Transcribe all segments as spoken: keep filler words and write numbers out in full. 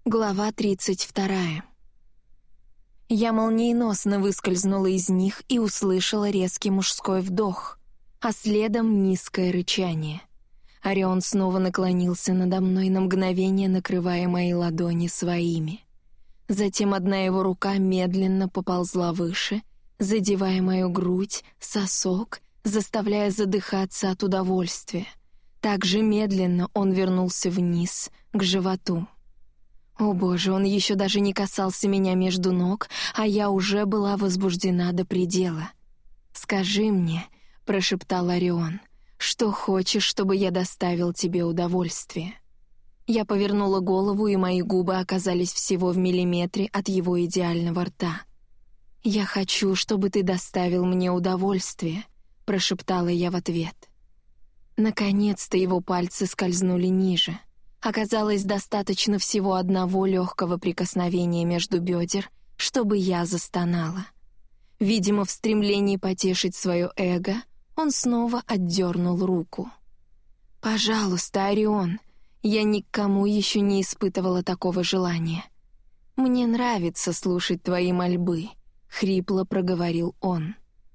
Глава тридцать вторая. Я молниеносно выскользнула из них и услышала резкий мужской вдох, а следом низкое рычание. Орион снова наклонился надо мной на мгновение, накрывая мои ладони своими. Затем одна его рука медленно поползла выше, задевая мою грудь, сосок, заставляя задыхаться от удовольствия. Так же медленно он вернулся вниз, к животу. О боже, он еще даже не касался меня между ног, а я уже была возбуждена до предела. «Скажи мне», — прошептал Орион, — «что хочешь, чтобы я доставил тебе удовольствие?» Я повернула голову, и мои губы оказались всего в миллиметре от его идеального рта. «Я хочу, чтобы ты доставил мне удовольствие», — прошептала я в ответ. Наконец-то его пальцы скользнули ниже. Оказалось, достаточно всего одного легкого прикосновения между бедер, чтобы я застонала. Видимо, в стремлении потешить свое эго, он снова отдернул руку. «Пожалуйста, Орион, я ни к кому еще не испытывала такого желания. Мне нравится слушать твои мольбы», — хрипло проговорил он.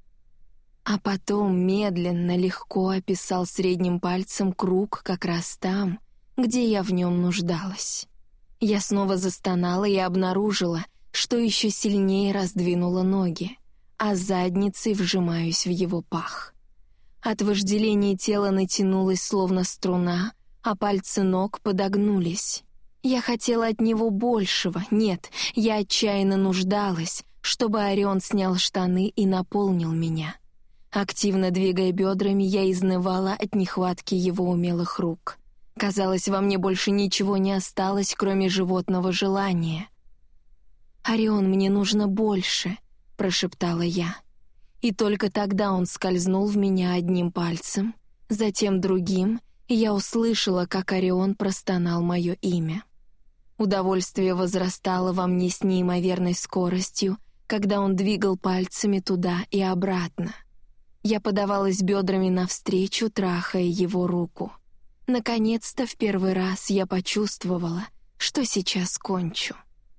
А потом медленно, легко описал средним пальцем круг как раз там, где я в нем нуждалась. Я снова застонала и обнаружила, что еще сильнее раздвинула ноги, а задницей вжимаюсь в его пах. От вожделения тело натянулось словно струна, а пальцы ног подогнулись. Я хотела от него большего, нет, я отчаянно нуждалась, чтобы Орион снял штаны и наполнил меня. Активно двигая бедрами, я изнывала от нехватки его умелых рук. Казалось, во мне больше ничего не осталось, кроме животного желания. «Орион, мне нужно больше», — прошептала я. И только тогда он скользнул в меня одним пальцем, затем другим, и я услышала, как Орион простонал мое имя. Удовольствие возрастало во мне с неимоверной скоростью, когда он двигал пальцами туда и обратно. Я подавалась бедрами навстречу, трахая его руку. Наконец-то в первый раз я почувствовала, что сейчас кончу.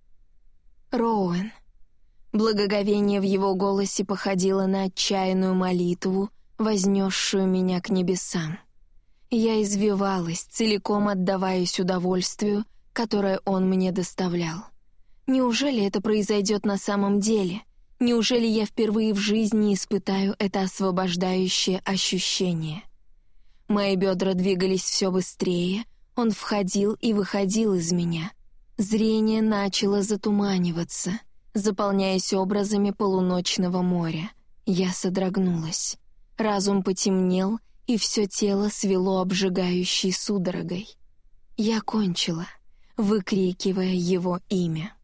Роуэн. Благоговение в его голосе походило на отчаянную молитву, вознесшую меня к небесам. Я извивалась, целиком отдаваясь удовольствию, которое он мне доставлял. Неужели это произойдет на самом деле? Неужели я впервые в жизни испытаю это освобождающее ощущение? Мои бедра двигались все быстрее, он входил и выходил из меня. Зрение начало затуманиваться, заполняясь образами полуночного моря. Я содрогнулась. Разум потемнел, и все тело свело обжигающей судорогой. Я кончила, выкрикивая его имя.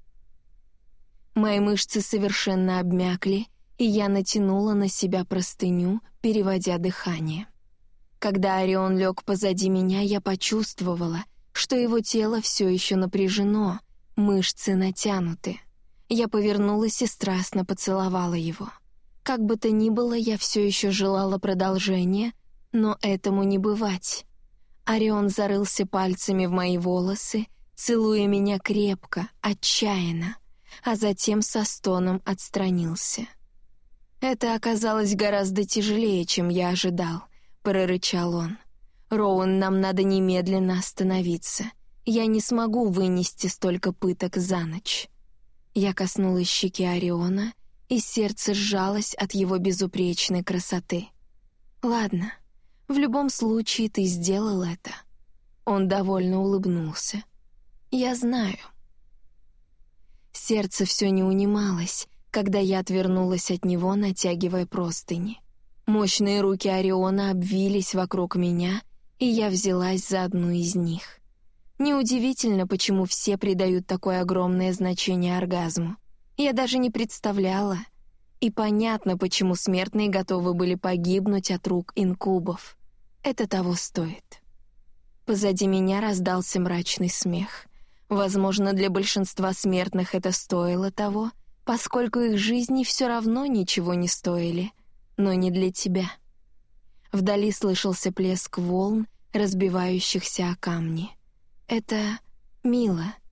Мои мышцы совершенно обмякли, и я натянула на себя простыню, переводя дыхание. Когда Орион лег позади меня, я почувствовала, что его тело все еще напряжено, мышцы натянуты. Я повернулась и страстно поцеловала его. Как бы то ни было, я все еще желала продолжения, но этому не бывать. Орион зарылся пальцами в мои волосы, целуя меня крепко, отчаянно, а затем со стоном отстранился. Это оказалось гораздо тяжелее, чем я ожидал. — прорычал он. «Роуэн, нам надо немедленно остановиться. Я не смогу вынести столько пыток за ночь». Я коснулась щеки Ориона, и сердце сжалось от его безупречной красоты. «Ладно, в любом случае ты сделал это». Он довольно улыбнулся. «Я знаю». Сердце все не унималось, когда я отвернулась от него, натягивая простыни. Мощные руки Ориона обвились вокруг меня, и я взялась за одну из них. Неудивительно, почему все придают такое огромное значение оргазму. Я даже не представляла. И понятно, почему смертные готовы были погибнуть от рук инкубов. Это того стоит. Позади меня раздался мрачный смех. Возможно, для большинства смертных это стоило того, поскольку их жизни все равно ничего не стоили. Но не для тебя. Вдали слышался плеск волн, разбивающихся о камни. Это мило,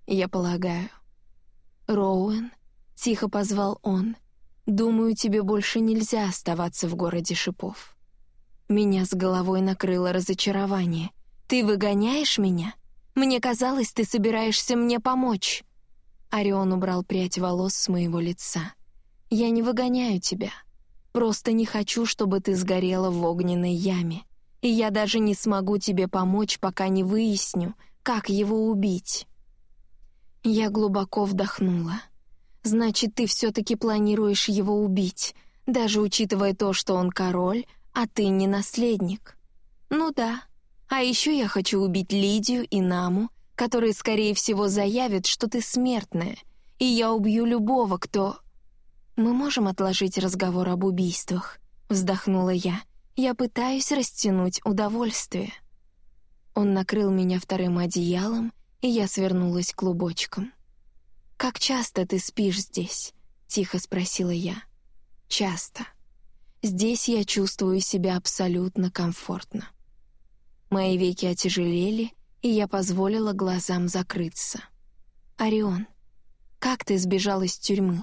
я полагаю. «Роуэн», — тихо позвал он, — «думаю, тебе больше нельзя оставаться в городе шипов». Меня с головой накрыло разочарование. «Ты выгоняешь меня? Мне казалось, ты собираешься мне помочь». Орион убрал прядь волос с моего лица. «Я не выгоняю тебя. Просто не хочу, чтобы ты сгорела в огненной яме. И я даже не смогу тебе помочь, пока не выясню, как его убить». Я глубоко вдохнула. «Значит, ты все-таки планируешь его убить, даже учитывая то, что он король, а ты не наследник». «Ну да. А еще я хочу убить Лидию и Наму, которые, скорее всего, заявят, что ты смертная, и я убью любого, кто...» «Мы можем отложить разговор об убийствах?» — вздохнула я. «Я пытаюсь растянуть удовольствие». Он накрыл меня вторым одеялом, и я свернулась клубочком. «Как часто ты спишь здесь?» — тихо спросила я. «Часто. Здесь я чувствую себя абсолютно комфортно». Мои веки отяжелели, и я позволила глазам закрыться. «Орион, как ты сбежал из тюрьмы?»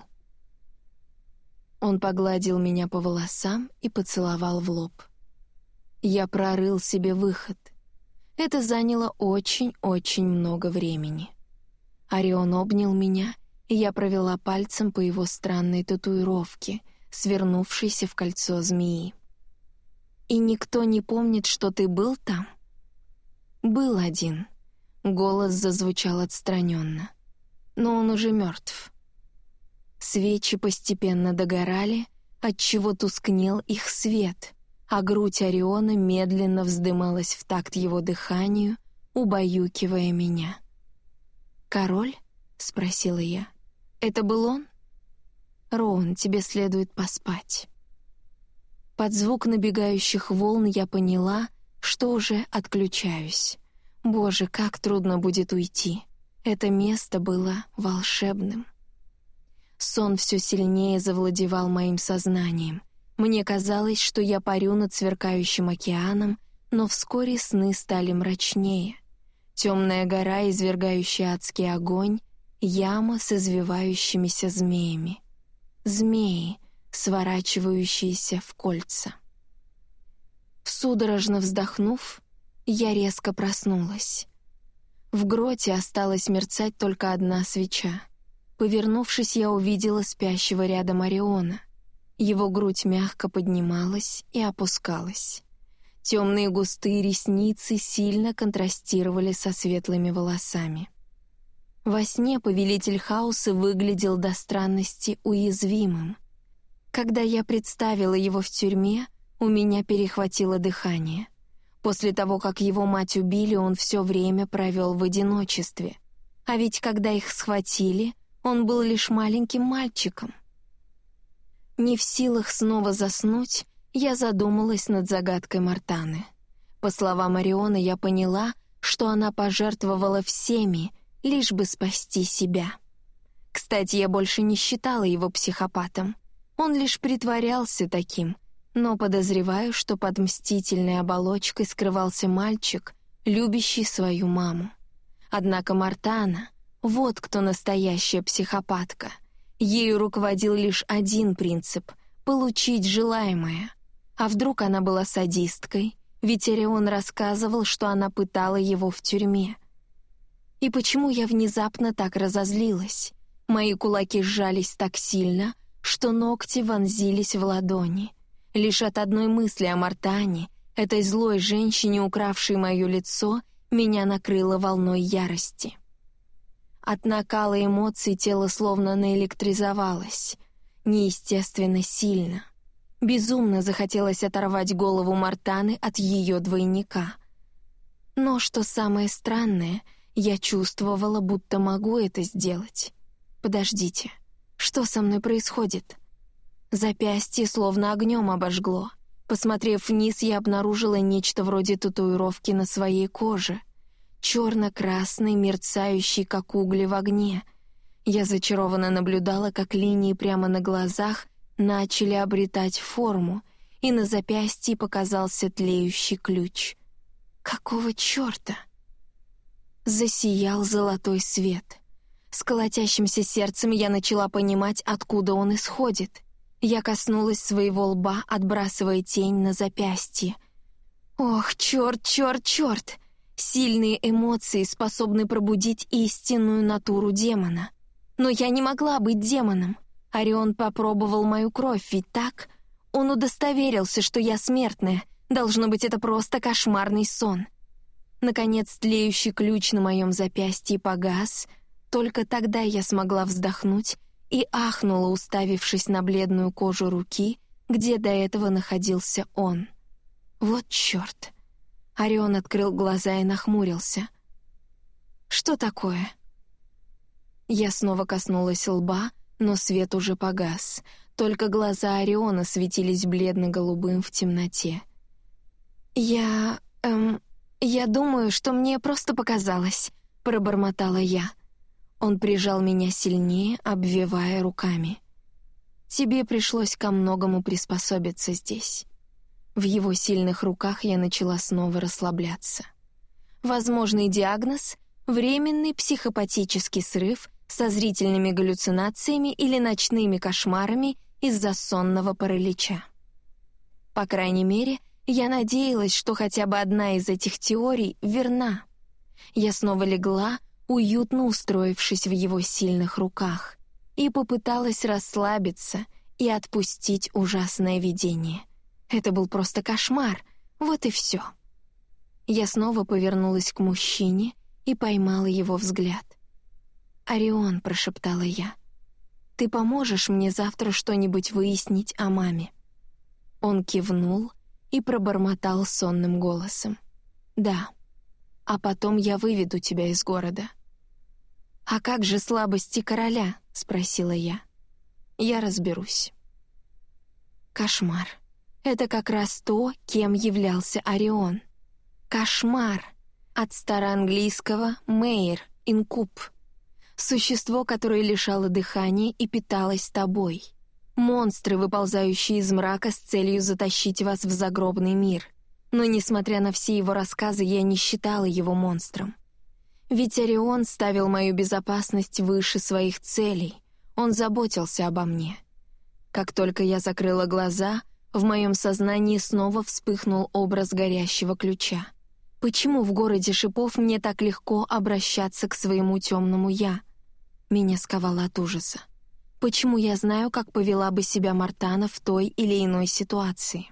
Он погладил меня по волосам и поцеловал в лоб. Я прорыл себе выход. Это заняло очень-очень много времени. Орион обнял меня, и я провела пальцем по его странной татуировке, свернувшейся в кольцо змеи. «И никто не помнит, что ты был там?» «Был один». Голос зазвучал отстраненно. «Но он уже мертв». Свечи постепенно догорали, отчего тускнел их свет, а грудь Ориона медленно вздымалась в такт его дыханию, убаюкивая меня. «Король?» — спросила я. «Это был он?» «Роуэн, тебе следует поспать». Под звук набегающих волн я поняла, что уже отключаюсь. Боже, как трудно будет уйти. Это место было волшебным. Сон все сильнее завладевал моим сознанием. Мне казалось, что я парю над сверкающим океаном, но вскоре сны стали мрачнее. Темная гора, извергающая адский огонь, яма с извивающимися змеями. Змеи, сворачивающиеся в кольца. Судорожно вздохнув, я резко проснулась. В гроте осталась мерцать только одна свеча. Повернувшись, я увидела спящего рядом Ориона. Его грудь мягко поднималась и опускалась. Темные густые ресницы сильно контрастировали со светлыми волосами. Во сне повелитель хаоса выглядел до странности уязвимым. Когда я представила его в тюрьме, у меня перехватило дыхание. После того, как его мать убили, он все время провел в одиночестве. А ведь когда их схватили, он был лишь маленьким мальчиком. Не в силах снова заснуть, я задумалась над загадкой Мартаны. По словам Ориона, я поняла, что она пожертвовала всеми, лишь бы спасти себя. Кстати, я больше не считала его психопатом. Он лишь притворялся таким, но подозреваю, что под мстительной оболочкой скрывался мальчик, любящий свою маму. Однако Мартана — вот кто настоящая психопатка. Ею руководил лишь один принцип — получить желаемое. А вдруг она была садисткой, ведь Орион рассказывал, что она пытала его в тюрьме. И почему я внезапно так разозлилась? Мои кулаки сжались так сильно, что ногти вонзились в ладони. Лишь от одной мысли о Мартане, этой злой женщине, укравшей мое лицо, меня накрыло волной ярости. От накала эмоций тело словно наэлектризовалось. Неестественно сильно. Безумно захотелось оторвать голову Мартаны от ее двойника. Но, что самое странное, я чувствовала, будто могу это сделать. Подождите, что со мной происходит? Запястье словно огнем обожгло. Посмотрев вниз, я обнаружила нечто вроде татуировки на своей коже. Черно-красный, мерцающий, как угли в огне. Я зачарованно наблюдала, как линии прямо на глазах начали обретать форму, и на запястье показался тлеющий ключ. Какого черта? Засиял золотой свет. С колотящимся сердцем я начала понимать, откуда он исходит. Я коснулась своего лба, отбрасывая тень на запястье. Ох, черт, черт, черт! Сильные эмоции способны пробудить истинную натуру демона. Но я не могла быть демоном. Орион попробовал мою кровь, ведь так? Он удостоверился, что я смертная. Должно быть, это просто кошмарный сон. Наконец, тлеющий ключ на моем запястье погас. Только тогда я смогла вздохнуть и ахнула, уставившись на бледную кожу руки, где до этого находился он. Вот черт! Орион открыл глаза и нахмурился. «Что такое?» Я снова коснулась лба, но свет уже погас. Только глаза Ориона светились бледно-голубым в темноте. «Я... эм... я думаю, что мне просто показалось», — пробормотала я. Он прижал меня сильнее, обвивая руками. «Тебе пришлось ко многому приспособиться здесь». В его сильных руках я начала снова расслабляться. Возможный диагноз — временный психопатический срыв со зрительными галлюцинациями или ночными кошмарами из-за сонного паралича. По крайней мере, я надеялась, что хотя бы одна из этих теорий верна. Я снова легла, уютно устроившись в его сильных руках, и попыталась расслабиться и отпустить ужасное видение. Это был просто кошмар, вот и все. Я снова повернулась к мужчине и поймала его взгляд. «Орион», — прошептала я, — «ты поможешь мне завтра что-нибудь выяснить о маме?» Он кивнул и пробормотал сонным голосом. «Да, а потом я выведу тебя из города». «А как же слабости короля?» — спросила я. «Я разберусь». Кошмар. Это как раз то, кем являлся Орион. Кошмар. От староанглийского «мэйр» — инкуб. Существо, которое лишало дыхания и питалось тобой. Монстры, выползающие из мрака с целью затащить вас в загробный мир. Но, несмотря на все его рассказы, я не считала его монстром. Ведь Орион ставил мою безопасность выше своих целей. Он заботился обо мне. Как только я закрыла глаза, в моем сознании снова вспыхнул образ горящего ключа. Почему в городе шипов мне так легко обращаться к своему темному «я»? Меня сковало от ужаса. Почему я знаю, как повела бы себя Мортана в той или иной ситуации?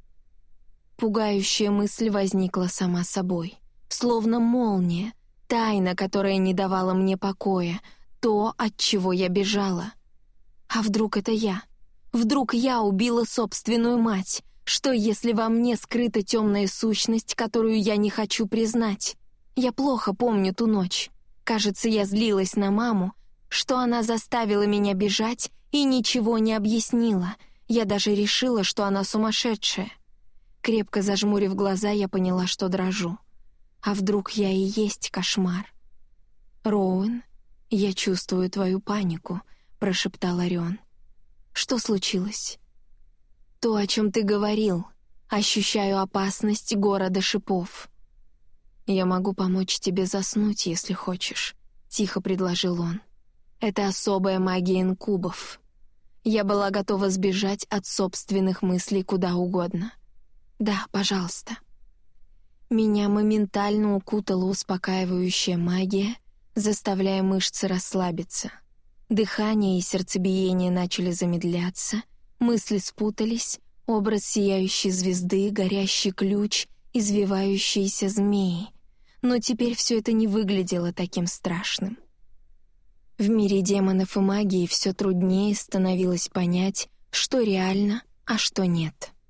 Пугающая мысль возникла сама собой. Словно молния, тайна, которая не давала мне покоя, то, от чего я бежала. А вдруг это я? Вдруг я убила собственную мать? Что, если во мне скрыта темная сущность, которую я не хочу признать? Я плохо помню ту ночь. Кажется, я злилась на маму, что она заставила меня бежать и ничего не объяснила. Я даже решила, что она сумасшедшая. Крепко зажмурив глаза, я поняла, что дрожу. А вдруг я и есть кошмар? «Роуэн, я чувствую твою панику», — прошептал Орион. «Что случилось?» «То, о чем ты говорил. Ощущаю опасность города шипов». «Я могу помочь тебе заснуть, если хочешь», — тихо предложил он. «Это особая магия инкубов. Я была готова сбежать от собственных мыслей куда угодно. Да, пожалуйста». Меня моментально укутала успокаивающая магия, заставляя мышцы расслабиться. Дыхание и сердцебиение начали замедляться, мысли спутались, образ сияющей звезды, горящий ключ, извивающиеся змеи. Но теперь все это не выглядело таким страшным. В мире демонов и магии все труднее становилось понять, что реально, а что нет.